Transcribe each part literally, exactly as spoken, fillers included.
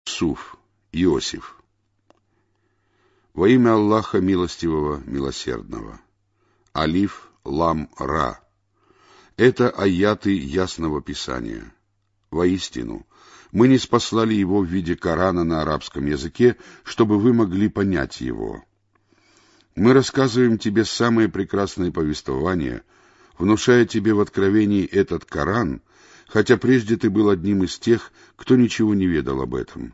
Юсуф, Иосиф. Во имя Аллаха Милостивого, Милосердного. Алиф, Лам, Ра. Это аяты Ясного Писания. Воистину, мы не спаслали его в виде Корана на арабском языке, чтобы вы могли понять его. Мы рассказываем тебе самые прекрасные повествования, внушая тебе в откровении этот Коран, хотя прежде ты был одним из тех, кто ничего не ведал об этом.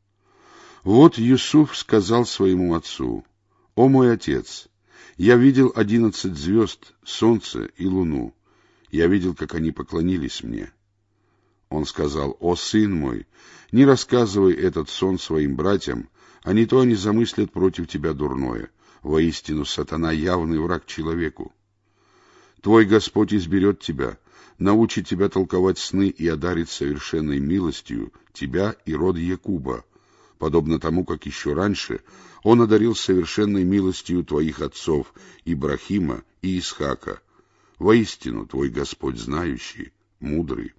Вот Юсуф сказал своему отцу: «О мой отец, я видел одиннадцать звезд, солнце и луну. Я видел, как они поклонились мне». Он сказал: «О сын мой, не рассказывай этот сон своим братьям, а не то они замыслят против тебя дурное. Воистину, сатана — явный враг человеку. Твой Господь изберет тебя, научит тебя толковать сны и одарит совершенной милостью тебя и род Якуба, подобно тому, как еще раньше он одарил совершенной милостью твоих отцов Ибрахима и Исхака. Воистину, твой Господь знающий, мудрый».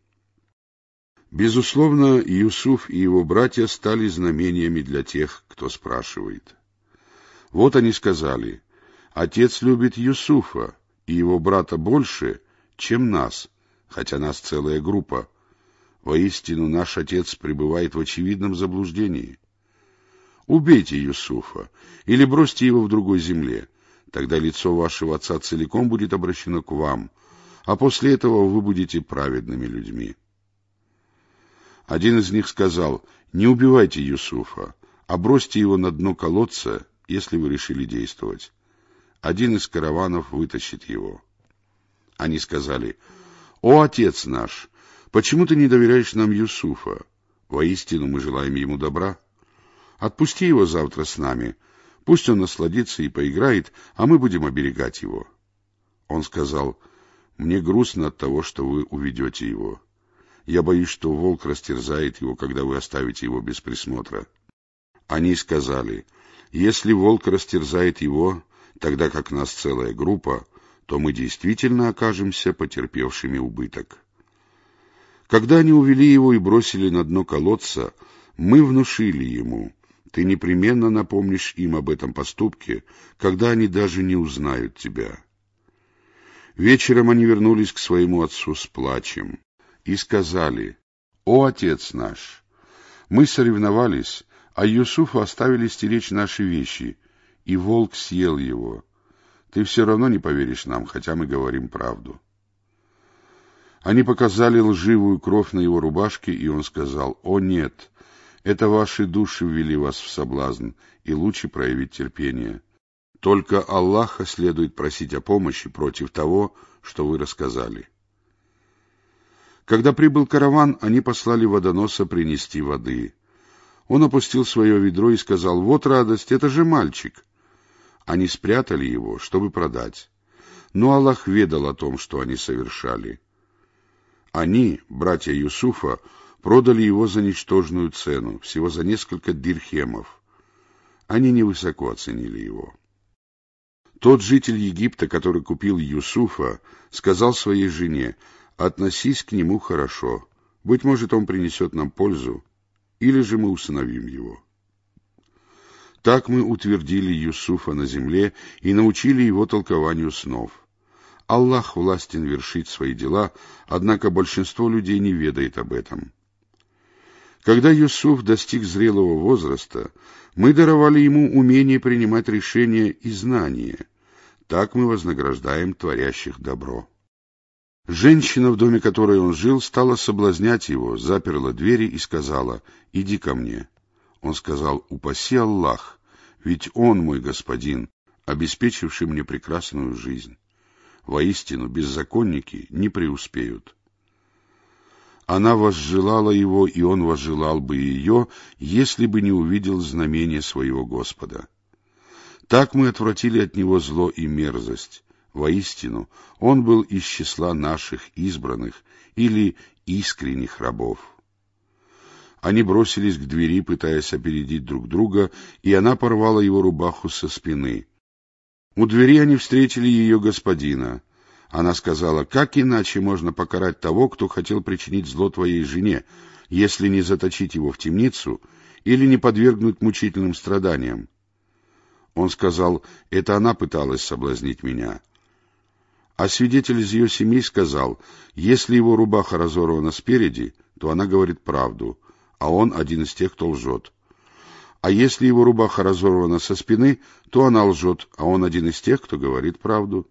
Безусловно, Юсуф и его братья стали знамениями для тех, кто спрашивает. Вот они сказали: «Отец любит Юсуфа и его брата больше, чем нас, хотя нас целая группа. Воистину, наш отец пребывает в очевидном заблуждении. Убейте Юсуфа или бросьте его в другой земле, тогда лицо вашего отца целиком будет обращено к вам, а после этого вы будете праведными людьми». Один из них сказал: «Не убивайте Юсуфа, а бросьте его на дно колодца, если вы решили действовать. Один из караванов вытащит его». Они сказали: «О, отец наш, почему ты не доверяешь нам Юсуфа? Воистину, мы желаем ему добра. Отпусти его завтра с нами, пусть он насладится и поиграет, а мы будем оберегать его». Он сказал: «Мне грустно от того, что вы уведете его. Я боюсь, что волк растерзает его, когда вы оставите его без присмотра». Они сказали: «Если волк растерзает его, тогда как нас целая группа, то мы действительно окажемся потерпевшими убыток». Когда они увели его и бросили на дно колодца, мы внушили ему: «Ты непременно напомнишь им об этом поступке, когда они даже не узнают тебя». Вечером они вернулись к своему отцу с плачем и сказали: «О, отец наш, мы соревновались, а Юсуфу оставили стеречь наши вещи, и волк съел его. Ты все равно не поверишь нам, хотя мы говорим правду». Они показали лживую кровь на его рубашке, и он сказал: «О, нет, это ваши души ввели вас в соблазн, и лучше проявить терпение. Только Аллаха следует просить о помощи против того, что вы рассказали». Когда прибыл караван, они послали водоноса принести воды. Он опустил свое ведро и сказал: «Вот радость, это же мальчик». Они спрятали его, чтобы продать. Но Аллах ведал о том, что они совершали. Они, братья Юсуфа, продали его за ничтожную цену, всего за несколько дирхемов. Они невысоко оценили его. Тот житель Египта, который купил Юсуфа, сказал своей жене: «Относись к нему хорошо, быть может, он принесет нам пользу, или же мы усыновим его». Так мы утвердили Юсуфа на земле и научили его толкованию снов. Аллах властен вершить свои дела, однако большинство людей не ведает об этом. Когда Юсуф достиг зрелого возраста, мы даровали ему умение принимать решения и знания. Так мы вознаграждаем творящих добро. Женщина, в доме которой он жил, стала соблазнять его, заперла двери и сказала: «Иди ко мне». Он сказал: «Упаси Аллах, ведь Он мой господин, обеспечивший мне прекрасную жизнь. Воистину, беззаконники не преуспеют». Она возжелала его, и он возжелал бы ее, если бы не увидел знамения своего Господа. Так мы отвратили от него зло и мерзость. Воистину, он был из числа наших избранных или искренних рабов. Они бросились к двери, пытаясь опередить друг друга, и она порвала его рубаху со спины. У двери они встретили ее господина. Она сказала: «Как иначе можно покарать того, кто хотел причинить зло твоей жене, если не заточить его в темницу или не подвергнуть мучительным страданиям? Он сказал: это она пыталась соблазнить меня. А свидетель из ее семьи сказал: если его рубаха разорвана спереди, то она говорит правду, а он один из тех, кто лжет. А если его рубаха разорвана со спины, то она лжет, а он один из тех, кто говорит правду.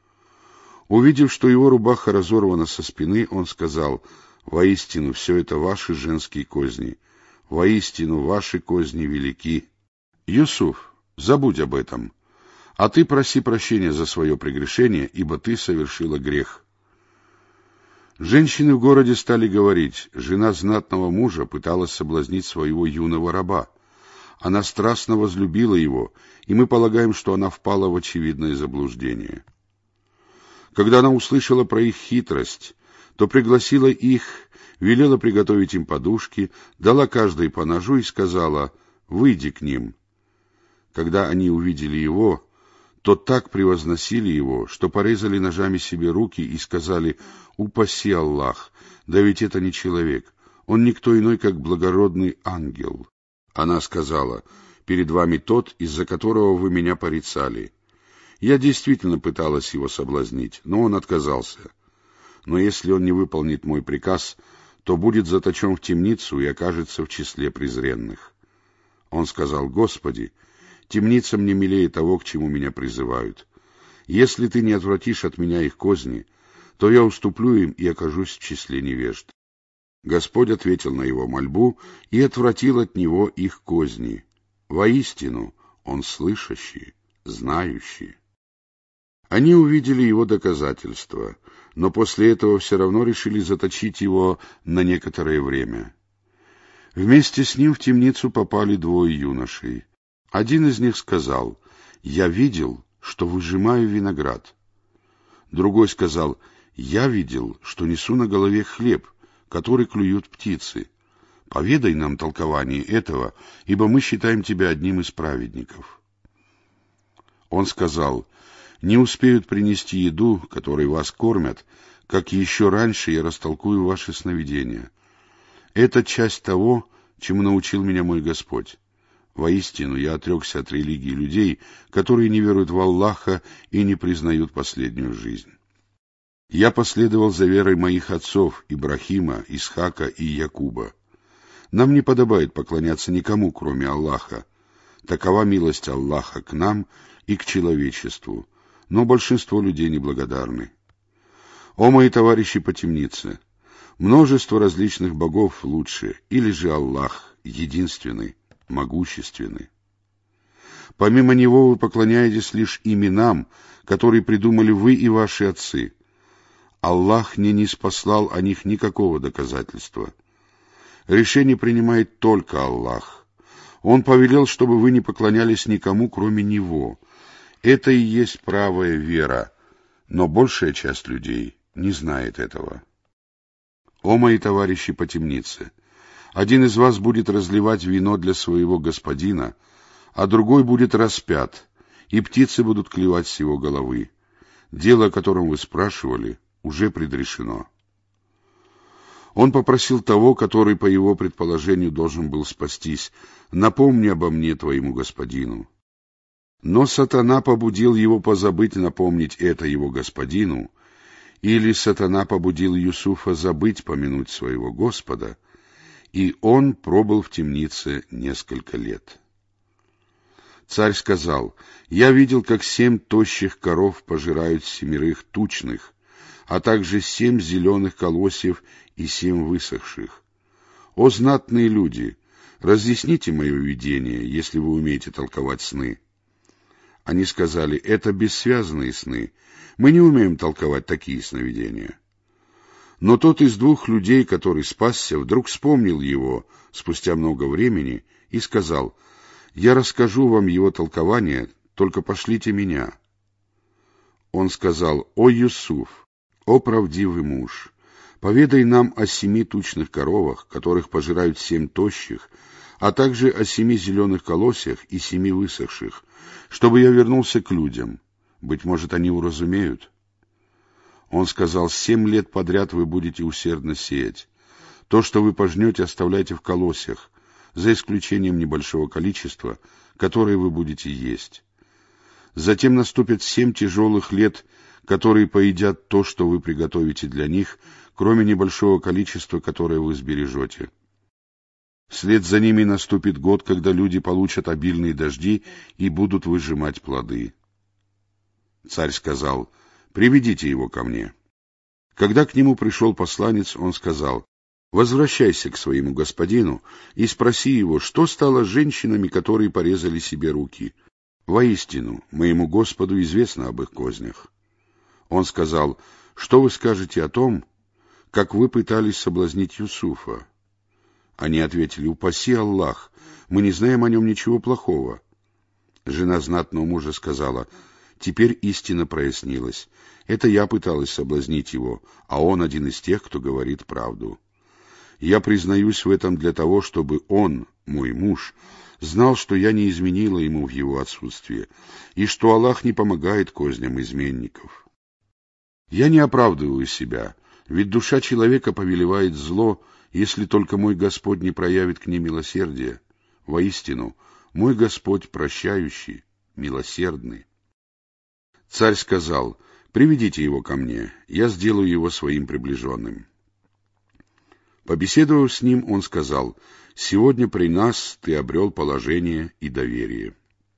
Увидев, что его рубаха разорвана со спины, он сказал: воистину, все это ваши женские козни. Воистину, ваши козни велики. Юсуф, забудь об этом. А ты проси прощения за свое прегрешение, ибо ты совершила грех. Женщины в городе стали говорить: жена знатного мужа пыталась соблазнить своего юного раба. Она страстно возлюбила его, и мы полагаем, что она впала в очевидное заблуждение. Когда она услышала про их хитрость, то пригласила их, велела приготовить им подушки, дала каждой по ножу и сказала: выйди к ним. Когда они увидели его, то так превозносили его, что порезали ножами себе руки и сказали: упаси Аллах, да ведь это не человек, он никто иной, как благородный ангел. Она сказала: перед вами тот, из-за которого вы меня порицали. Я действительно пыталась его соблазнить, но он отказался. Но если он не выполнит мой приказ, то будет заточен в темницу и окажется в числе презренных. Он сказал: Господи, темница мне милее того, к чему меня призывают. Если ты не отвратишь от меня их козни, то я уступлю им и окажусь в числе невежд. Господь ответил на его мольбу и отвратил от него их козни. Воистину, он слышащий, знающий. Они увидели его доказательства, но после этого все равно решили заточить его на некоторое время. Вместе с ним в темницу попали двое юношей. Один из них сказал: «Я видел, что выжимаю виноград». Другой сказал: «Я видел, что несу на голове хлеб, который клюют птицы. Поведай нам толкование этого, ибо мы считаем тебя одним из праведников». Он сказал: «Не успеют принести еду, которой вас кормят, как еще раньше я растолкую ваши сновидения. Это часть того, чему научил меня мой Господь. Воистину, я отрекся от религии людей, которые не веруют в Аллаха и не признают последнюю жизнь. Я последовал за верой моих отцов Ибрахима, Исхака и Якуба. Нам не подобает поклоняться никому, кроме Аллаха. Такова милость Аллаха к нам и к человечеству, но большинство людей неблагодарны. О мои товарищи по темнице! Множество различных богов лучше, или же Аллах, единственный, могущественный. Помимо него вы поклоняетесь лишь именам, которые придумали вы и ваши отцы. Аллах не ниспослал о них никакого доказательства. Решение принимает только Аллах. Он повелел, чтобы вы не поклонялись никому, кроме Него. Это и есть правая вера, но большая часть людей не знает этого. О мои товарищи по темнице! Один из вас будет разливать вино для своего господина, а другой будет распят, и птицы будут клевать с его головы. Дело, о котором вы спрашивали, уже предрешено. Он попросил того, который, по его предположению, должен был спастись: «Напомни обо мне твоему господину». Но сатана побудил его позабыть напомнить это его господину, или сатана побудил Юсуфа забыть помянуть своего Господа, и он пробыл в темнице несколько лет. Царь сказал: «Я видел, как семь тощих коров пожирают семерых тучных, а также семь зеленых колосьев и семь высохших. О, знатные люди, разъясните мое видение, если вы умеете толковать сны». Они сказали: «Это бессвязные сны, мы не умеем толковать такие сновидения». Но тот из двух людей, который спасся, вдруг вспомнил его спустя много времени и сказал: «Я расскажу вам его толкование, только пошлите меня». Он сказал: «О Юсуф, о правдивый муж, поведай нам о семи тучных коровах, которых пожирают семь тощих, а также о семи зеленых колосьях и семи высохших, чтобы я вернулся к людям. Быть может, они уразумеют». Он сказал: «Семь лет подряд вы будете усердно сеять. То, что вы пожнете, оставляйте в колосьях, за исключением небольшого количества, которое вы будете есть. Затем наступят семь тяжелых лет, которые поедят то, что вы приготовите для них, кроме небольшого количества, которое вы сбережете. Вслед за ними наступит год, когда люди получат обильные дожди и будут выжимать плоды. Царь сказал: «Приведите его ко мне». Когда к нему пришел посланец, он сказал: «Возвращайся к своему господину и спроси его, что стало с женщинами, которые порезали себе руки. Воистину, моему Господу известно об их кознях». Он сказал: «Что вы скажете о том, как вы пытались соблазнить Юсуфа?» Они ответили: «Упаси Аллах, мы не знаем о нем ничего плохого». Жена знатного мужа сказала: «Теперь истина прояснилась. Это я пыталась соблазнить его, а он один из тех, кто говорит правду. Я признаюсь в этом для того, чтобы он, мой муж, знал, что я не изменила ему в его отсутствие, и что Аллах не помогает козням изменников. Я не оправдываю себя, ведь душа человека повелевает зло, если только мой Господь не проявит к ней милосердия. Воистину, мой Господь прощающий, милосердный». Царь сказал: «Приведите его ко мне, я сделаю его своим приближенным». Побеседовав с ним, он сказал: «Сегодня при нас ты обрел положение и доверие».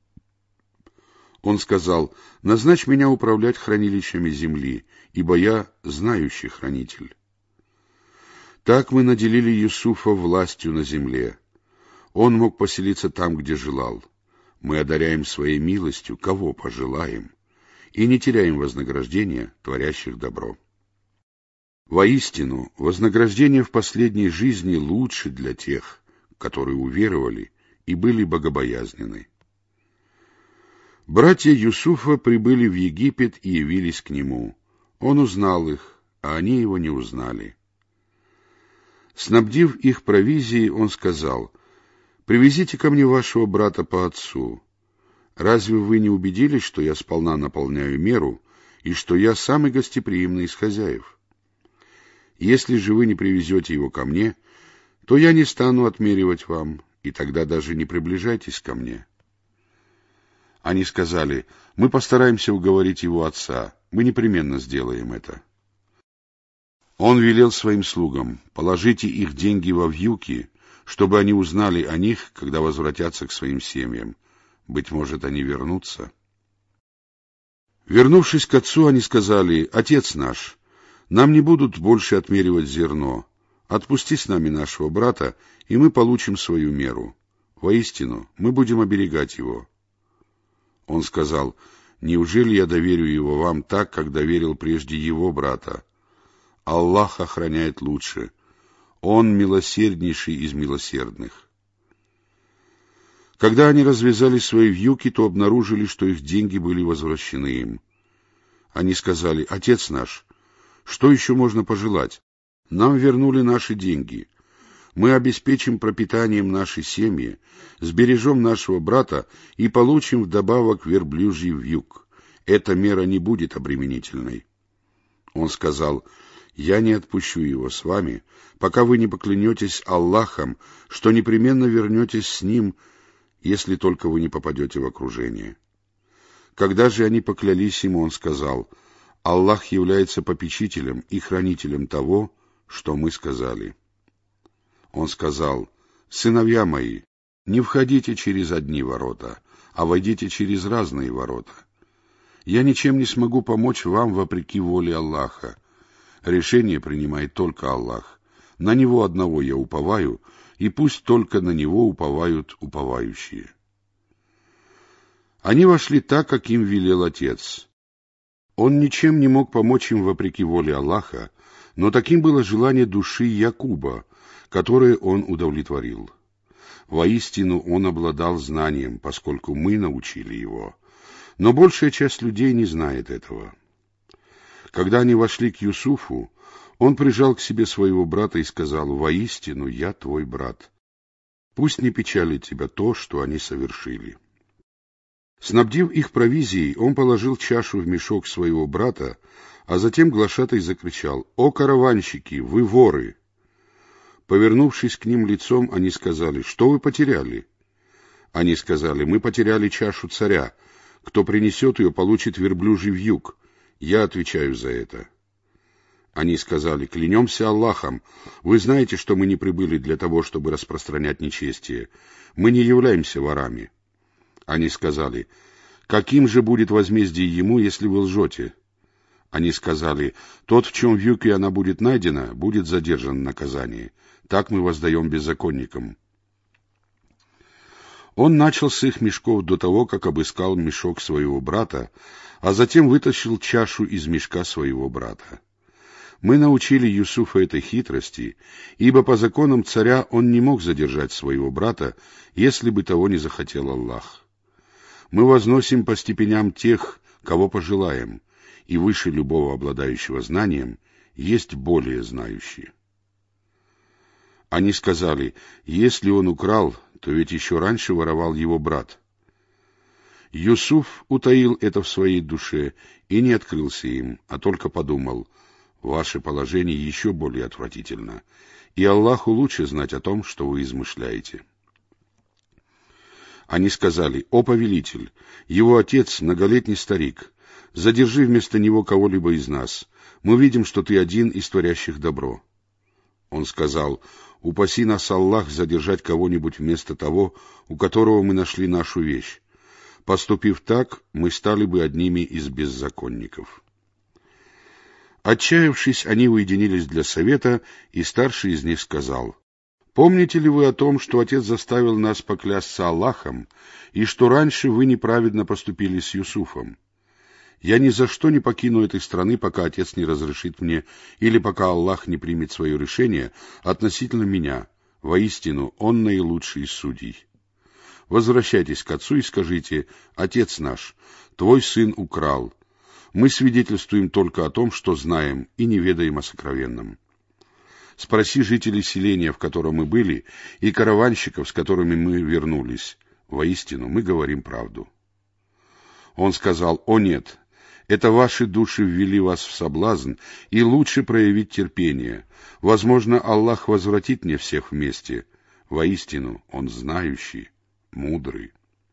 Он сказал: «Назначь меня управлять хранилищами земли, ибо я знающий хранитель». Так мы наделили Юсуфа властью на земле. Он мог поселиться там, где желал. Мы одаряем своей милостью, кого пожелаем, и не теряем вознаграждения творящих добро. Воистину, вознаграждение в последней жизни лучше для тех, которые уверовали и были богобоязненны. Братья Юсуфа прибыли в Египет и явились к нему. Он узнал их, а они его не узнали. Снабдив их провизией, он сказал: «Привезите ко мне вашего брата по отцу. Разве вы не убедились, что я сполна наполняю меру и что я самый гостеприимный из хозяев? Если же вы не привезете его ко мне, то я не стану отмеривать вам, и тогда даже не приближайтесь ко мне». Они сказали: «Мы постараемся уговорить его отца, мы непременно сделаем это». Он велел своим слугам: «Положите их деньги во вьюки, чтобы они узнали о них, когда возвратятся к своим семьям. Быть может, они вернутся». Вернувшись к отцу, они сказали: «Отец наш, нам не будут больше отмеривать зерно. Отпусти с нами нашего брата, и мы получим свою меру. Воистину, мы будем оберегать его». Он сказал: «Неужели я доверю его вам так, как доверил прежде его брата? Аллах охраняет лучше. Он милосерднейший из милосердных». Когда они развязали свои вьюки, то обнаружили, что их деньги были возвращены им. Они сказали: «Отец наш, что еще можно пожелать? Нам вернули наши деньги. Мы обеспечим пропитанием нашей семьи, сбережем нашего брата и получим вдобавок верблюжий вьюг. Эта мера не будет обременительной». Он сказал: «Я не отпущу его с вами, пока вы не поклянетесь Аллахом, что непременно вернетесь с ним, если только вы не попадете в окружение». Когда же они поклялись ему, он сказал: «Аллах является попечителем и хранителем того, что мы сказали». Он сказал: «Сыновья мои, не входите через одни ворота, а войдите через разные ворота. Я ничем не смогу помочь вам вопреки воле Аллаха. Решение принимает только Аллах. На Него одного я уповаю, и пусть только на Него уповают уповающие». Они вошли так, как им велел отец. Он ничем не мог помочь им вопреки воле Аллаха, но таким было желание души Якуба, которое он удовлетворил. Воистину он обладал знанием, поскольку мы научили его, но большая часть людей не знает этого. Когда они вошли к Юсуфу, он прижал к себе своего брата и сказал: «Воистину я твой брат. Пусть не печалит тебя то, что они совершили». Снабдив их провизией, он положил чашу в мешок своего брата, а затем глашатай закричал: «О, караванщики, вы воры! Повернувшись к ним лицом, они сказали: «Что вы потеряли?» Они сказали: «Мы потеряли чашу царя. Кто принесет ее, получит верблюжий вьюг. Я отвечаю за это». Они сказали: «Клянемся Аллахом, вы знаете, что мы не прибыли для того, чтобы распространять нечестие. Мы не являемся ворами». Они сказали: «Каким же будет возмездие ему, если вы лжете?» Они сказали: «Тот, в чем вьюг и она будет найдена, будет задержан в наказании. Так мы воздаем беззаконникам». Он начал с их мешков до того, как обыскал мешок своего брата, а затем вытащил чашу из мешка своего брата. Мы научили Юсуфа этой хитрости, ибо по законам царя он не мог задержать своего брата, если бы того не захотел Аллах. Мы возносим по степеням тех, кого пожелаем, и выше любого обладающего знанием есть более знающие. Они сказали: «Если он украл, то ведь еще раньше воровал его брат». Юсуф утаил это в своей душе и не открылся им, а только подумал: «Ваше положение еще более отвратительно, и Аллаху лучше знать о том, что вы измышляете». Они сказали: «О повелитель, его отец многолетний старик, задержи вместо него кого-либо из нас. Мы видим, что ты один из творящих добро». Он сказал: «Упаси нас, Аллах, задержать кого-нибудь вместо того, у которого мы нашли нашу вещь. Поступив так, мы стали бы одними из беззаконников». Отчаявшись, они уединились для совета, и старший из них сказал: «Помните ли вы о том, что отец заставил нас поклясться Аллахом, и что раньше вы неправедно поступили с Юсуфом? Я ни за что не покину этой страны, пока отец не разрешит мне, или пока Аллах не примет свое решение относительно меня. Воистину, он наилучший из судей. Возвращайтесь к отцу и скажите: отец наш, твой сын украл. Мы свидетельствуем только о том, что знаем, и не ведаем о сокровенном. Спроси жителей селения, в котором мы были, и караванщиков, с которыми мы вернулись. Воистину, мы говорим правду». Он сказал: «О нет, это ваши души ввели вас в соблазн, и лучше проявить терпение. Возможно, Аллах возвратит мне всех вместе. Воистину, Он знающий, мудрый».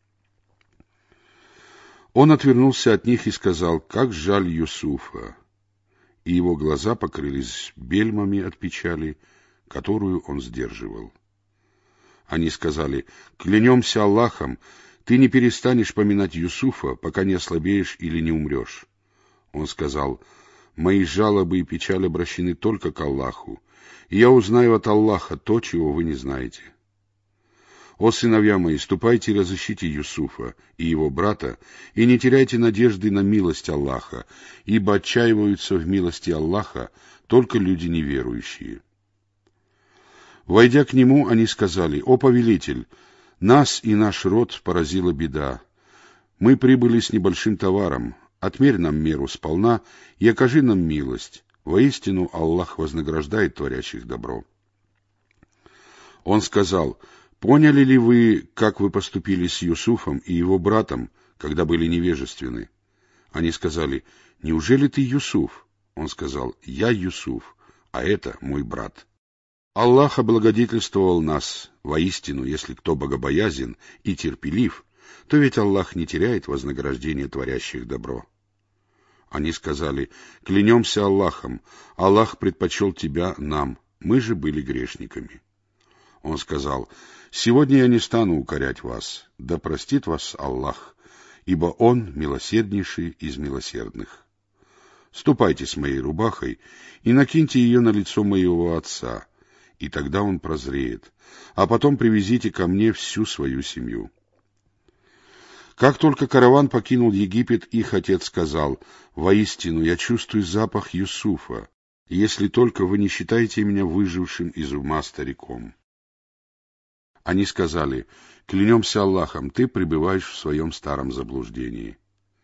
Он отвернулся от них и сказал: «Как жаль Юсуфа!» И его глаза покрылись бельмами от печали, которую он сдерживал. Они сказали: «Клянемся Аллахом, ты не перестанешь поминать Юсуфа, пока не ослабеешь или не умрешь». Он сказал: «Мои жалобы и печаль обращены только к Аллаху, и я узнаю от Аллаха то, чего вы не знаете. О, сыновья мои, ступайте и разыщите Юсуфа и его брата, и не теряйте надежды на милость Аллаха, ибо отчаиваются в милости Аллаха только люди неверующие». Войдя к нему, они сказали: «О повелитель, нас и наш род поразила беда. Мы прибыли с небольшим товаром. Отмерь нам меру сполна и окажи нам милость. Воистину, Аллах вознаграждает творящих добро». Он сказал: «Поняли ли вы, как вы поступили с Юсуфом и его братом, когда были невежественны?» Они сказали: «Неужели ты Юсуф?» Он сказал: «Я Юсуф, а это мой брат». Аллах облагодетельствовал нас. Воистину, если кто богобоязен и терпелив, то ведь Аллах не теряет вознаграждение творящих добро. Они сказали: «Клянемся Аллахом, Аллах предпочел тебя нам, мы же были грешниками». Он сказал: «Сегодня я не стану укорять вас, да простит вас Аллах, ибо Он милосерднейший из милосердных. Ступайте с моей рубахой и накиньте ее на лицо моего отца, и тогда он прозреет, а потом привезите ко мне всю свою семью». Как только караван покинул Египет, их отец сказал: «Воистину, я чувствую запах Юсуфа, если только вы не считаете меня выжившим из ума стариком». Они сказали: «Клянемся Аллахом, ты пребываешь в своем старом заблуждении».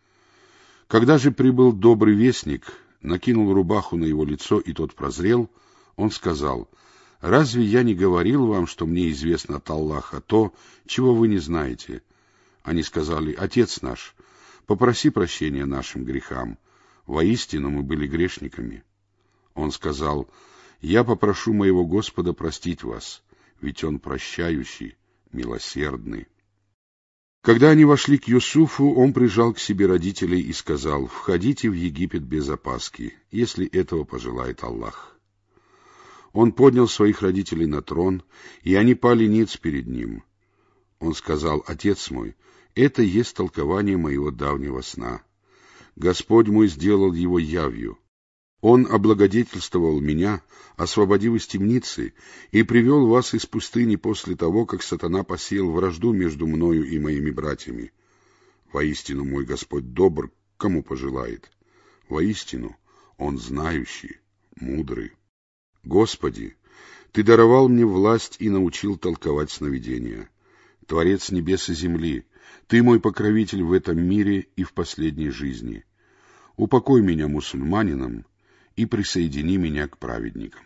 Когда же прибыл добрый вестник, накинул рубаху на его лицо, и тот прозрел, он сказал: «Разве я не говорил вам, что мне известно от Аллаха то, чего вы не знаете?» Они сказали: «Отец наш, попроси прощения нашим грехам. Воистину мы были грешниками». Он сказал: Я попрошу моего Господа простить вас, ведь Он прощающий, милосердный». Когда они вошли к Юсуфу, он прижал к себе родителей и сказал: «Входите в Египет без опаски, если этого пожелает Аллах». Он поднял своих родителей на трон, и они пали ниц перед ним. Он сказал: «Отец мой, это есть толкование моего давнего сна. Господь мой сделал его явью. Он облагодетельствовал меня, освободив из темницы, и привел вас из пустыни после того, как сатана посеял вражду между мною и моими братьями. Воистину, мой Господь добр, кому пожелает. Воистину, Он знающий, мудрый. Господи, Ты даровал мне власть и научил толковать сновидения. Творец небес и земли, Ты мой покровитель в этом мире и в последней жизни. Упокой меня мусульманином и присоедини меня к праведникам».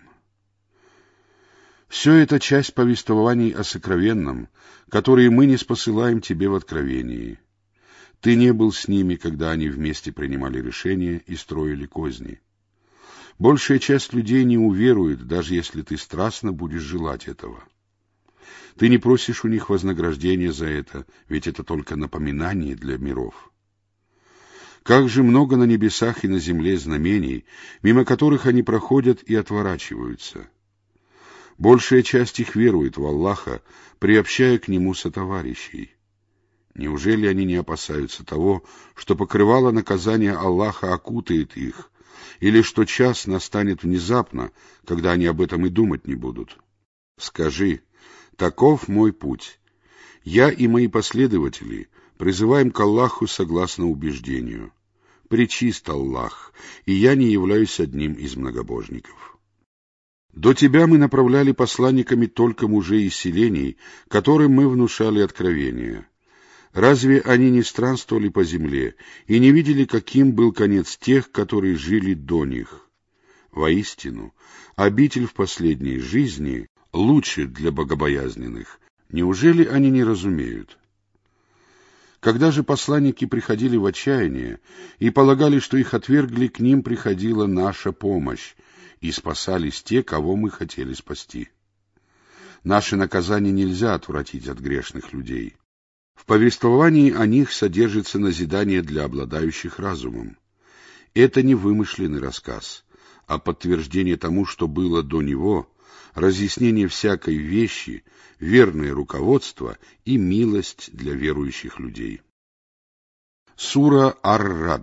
Все это часть повествований о сокровенном, которые мы не спосылаем тебе в откровении. Ты не был с ними, когда они вместе принимали решения и строили козни. Большая часть людей не уверует, даже если ты страстно будешь желать этого. Ты не просишь у них вознаграждения за это, ведь это только напоминание для миров. Как же много на небесах и на земле знамений, мимо которых они проходят и отворачиваются. Большая часть их верует в Аллаха, приобщая к Нему сотоварищей. Неужели они не опасаются того, что покрывало наказания Аллаха окутает их, или что час настанет внезапно, когда они об этом и думать не будут? Скажи: «Таков мой путь. Я и мои последователи призываем к Аллаху согласно убеждению. Пречист Аллах, и я не являюсь одним из многобожников». До тебя мы направляли посланниками только мужей из селений, которым мы внушали откровения. Разве они не странствовали по земле и не видели, каким был конец тех, которые жили до них? Воистину, обитель в последней жизни лучше для богобоязненных. Неужели они не разумеют? Когда же посланники приходили в отчаяние и полагали, что их отвергли, к ним приходила наша помощь, и спасались те, кого мы хотели спасти. Наше наказание нельзя отвратить от грешных людей. В повествовании о них содержится назидание для обладающих разумом. Это не вымышленный рассказ, а подтверждение тому, что было до него, разъяснение всякой вещи, верное руководство и милость для верующих людей. Сура Ар-Рад.